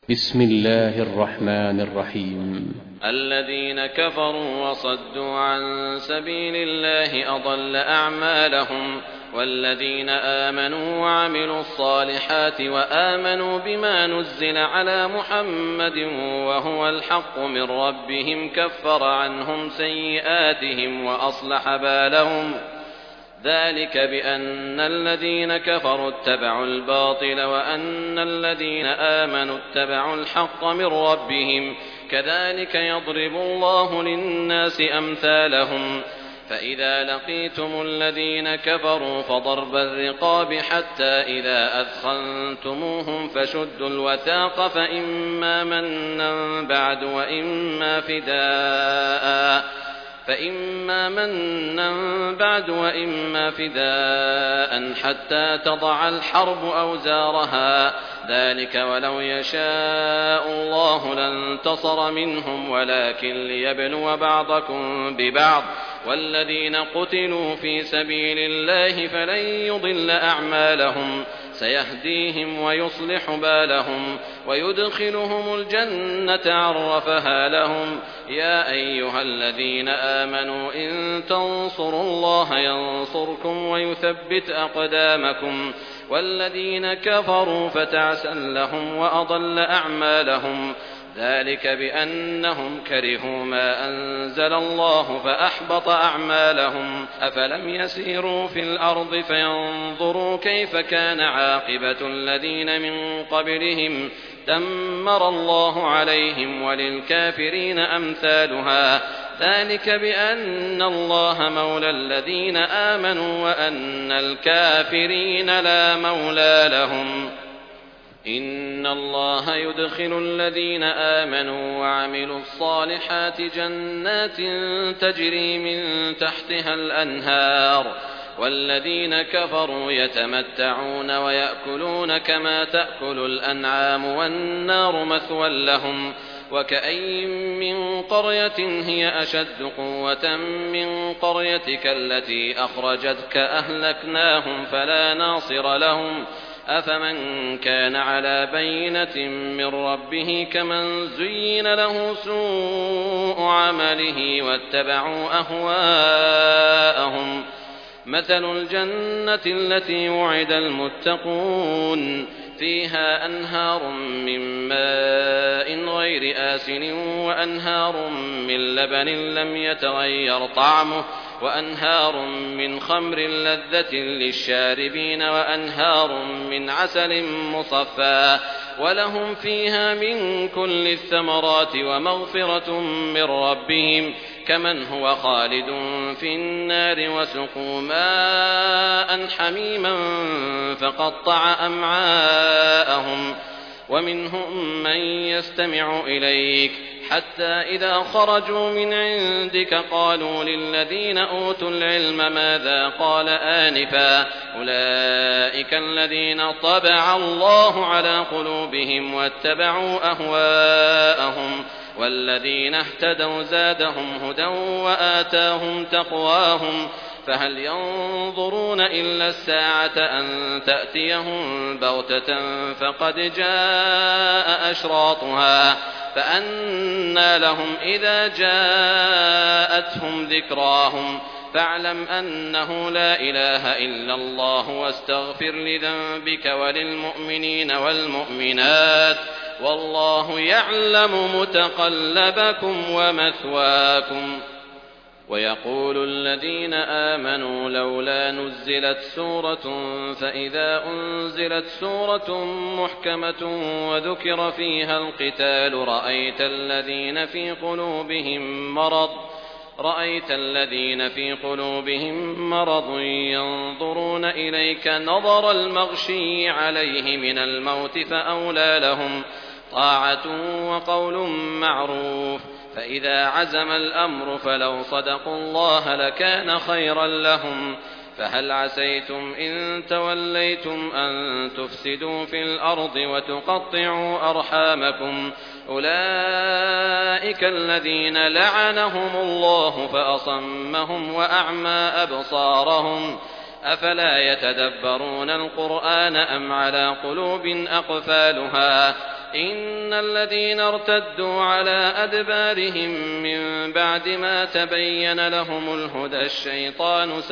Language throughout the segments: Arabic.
بسم الله الرحمن الرحيم. الذين كفروا وصدوا عن سبيل الله أضل أعمالهم، والذين آمنوا وعملوا الصالحات وآمنوا بما نزل على محمد وهو الحق من ربهم كفر عنهم سيئاتهم وأصلح بالهم، ذلك بأن الذين كفروا اتبعوا الباطل وأن الذين آمنوا اتبعوا الحق من ربهم، كذلك يضرب الله للناس أمثالهم. فإذا لقيتم الذين كفروا فضرب الرقاب حتى إذا أثخنتموهم فشدوا الوثاق فإما منا بعد وإما فداء حتى تضع الحرب أوزارها، ذلك ولو يشاء الله لانتصر منهم ولكن ليبلو بعضكم ببعض، والذين قتلوا في سبيل الله فلن يضل أعمالهم، سيهديهم ويصلح بالهم ويدخلهم الجنة عرفها لهم. يا أيها الذين آمنوا إن تنصروا الله ينصركم ويثبت أقدامكم، والذين كفروا فتعسا لهم وأضل أعمالهم، ذلك بأنهم كرهوا ما أنزل الله فأحبط أعمالهم. أفلم يسيروا في الأرض فينظروا كيف كان عاقبة الذين من قبلهم، دمر الله عليهم وللكافرين أمثالها، ذلك بأن الله مولى الذين آمنوا وأن الكافرين لا مولى لهم. إن الله يدخل الذين آمنوا وعملوا الصالحات جنات تجري من تحتها الأنهار، والذين كفروا يتمتعون ويأكلون كما تأكل الأنعام والنار مثوى لهم. وكأين من قرية هي أشد قوة من قريتك التي أخرجتك أهلكناهم فلا ناصر لهم، أفمن كان على بينة من ربه كمن زين له سوء عمله واتبعوا أهواءهم. مثل الجنة التي وعد المتقون فيها أنهار من ماء غير آسن وأنهار من لبن لم يتغير طعمه وأنهار من خمر لذة للشاربين وأنهار من عسل مصفى، ولهم فيها من كل الثمرات ومغفرة من ربهم، كمن هو خالد في النار وسقوا ماء حميما فقطع أمعاءهم. ومنهم من يستمع إليك حتى إذا خرجوا من عندك قالوا للذين أوتوا العلم ماذا قال آنفا، أولئك الذين طبع الله على قلوبهم واتبعوا أهواءهم، والذين اهتدوا زادهم هدى وآتاهم تقواهم. فهل ينظرون إلا الساعة أن تأتيهم بغتة فقد جاء أشراطها، فأنى لهم إذا جاءتهم ذكراهم. فاعلم أنه لا إله إلا الله واستغفر لذنبك وللمؤمنين والمؤمنات، والله يعلم متقلبكم ومثواكم. ويقول الذين آمنوا لولا نزلت سورة، فإذا أنزلت سورة محكمة وذكر فيها القتال رأيت الذين في قلوبهم مرض ينظرون إليك نظر المغشي عليه من الموت، فأولى لهم طاعة وقول معروف. فإذا عزم الأمر فلو صدقوا الله لكان خيرا لهم. فهل عسيتم إن توليتم أن تفسدوا في الأرض وتقطعوا أرحامكم، أولئك الذين لعنهم الله فأصمهم وأعمى أبصارهم، أفلا يتدبرون القرآن أم على قلوب أقفالها. إن الذين ارتدوا على أدبارهم من بعد ما تبين لهم الهدى الشيطان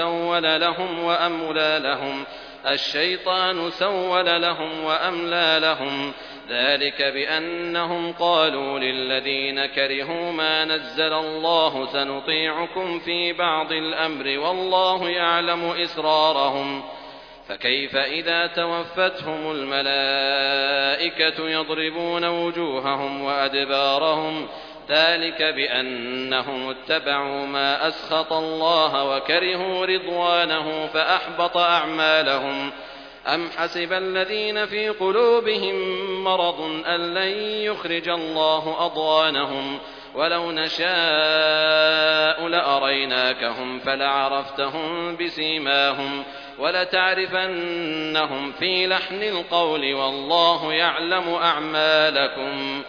سول لهم وأملى لهم ذلك بأنهم قالوا للذين كرهوا ما نزل الله سنطيعكم في بعض الأمر والله يعلم إسرارهم فكيف إذا توفتهم الملائكة يضربون وجوههم وأدبارهم ذلك بأنهم اتبعوا ما أسخط الله وكرهوا رضوانه فأحبط أعمالهم أم حسب الذين في قلوبهم مرض أن لن يخرج الله أضغانهم ولو نشاء لأريناكهم فلعرفتهم بسيماهم ولتعرفنهم في لحن القول والله يعلم أعمالكم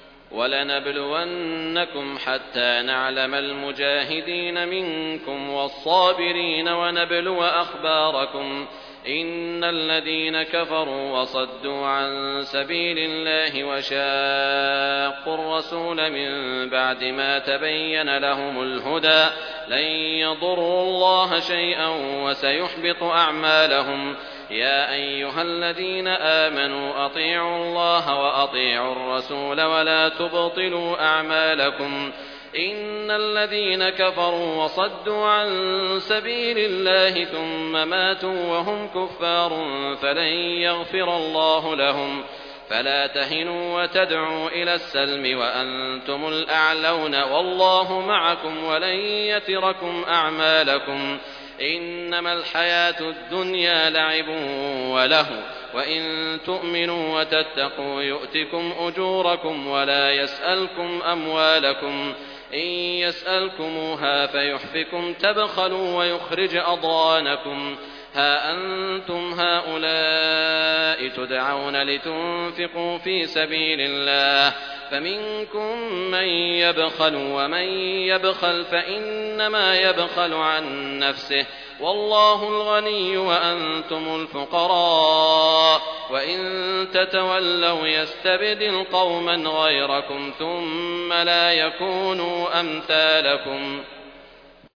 ولنبلونكم حتى نعلم المجاهدين منكم والصابرين ونبلو أخباركم إن الذين كفروا وصدوا عن سبيل الله وشاقوا الرسول من بعد ما تبين لهم الهدى لن يضروا الله شيئا وسيحبط أعمالهم يا أيها الذين آمنوا أطيعوا الله وأطيعوا الرسول ولا تبطلوا أعمالكم إن الذين كفروا وصدوا عن سبيل الله ثم ماتوا وهم كفار فلن يغفر الله لهم فلا تهنوا وتدعوا إلى السلم وأنتم الأعلون والله معكم ولن يتركم أعمالكم إنما الحياة الدنيا لعب وله وإن تؤمنوا وتتقوا يؤتكم أجوركم ولا يسألكم أموالكم إن يسألكموها فيحفكم تبخلوا ويخرج أضغانكم ها أنتم هؤلاء تدعون لتنفقوا في سبيل الله فمنكم من يبخل ومن يبخل فإنما يبخل عن نفسه والله الغني وأنتم الفقراء وإن تتولوا يستبدل قوما غيركم ثم لا يكونوا أمثالكم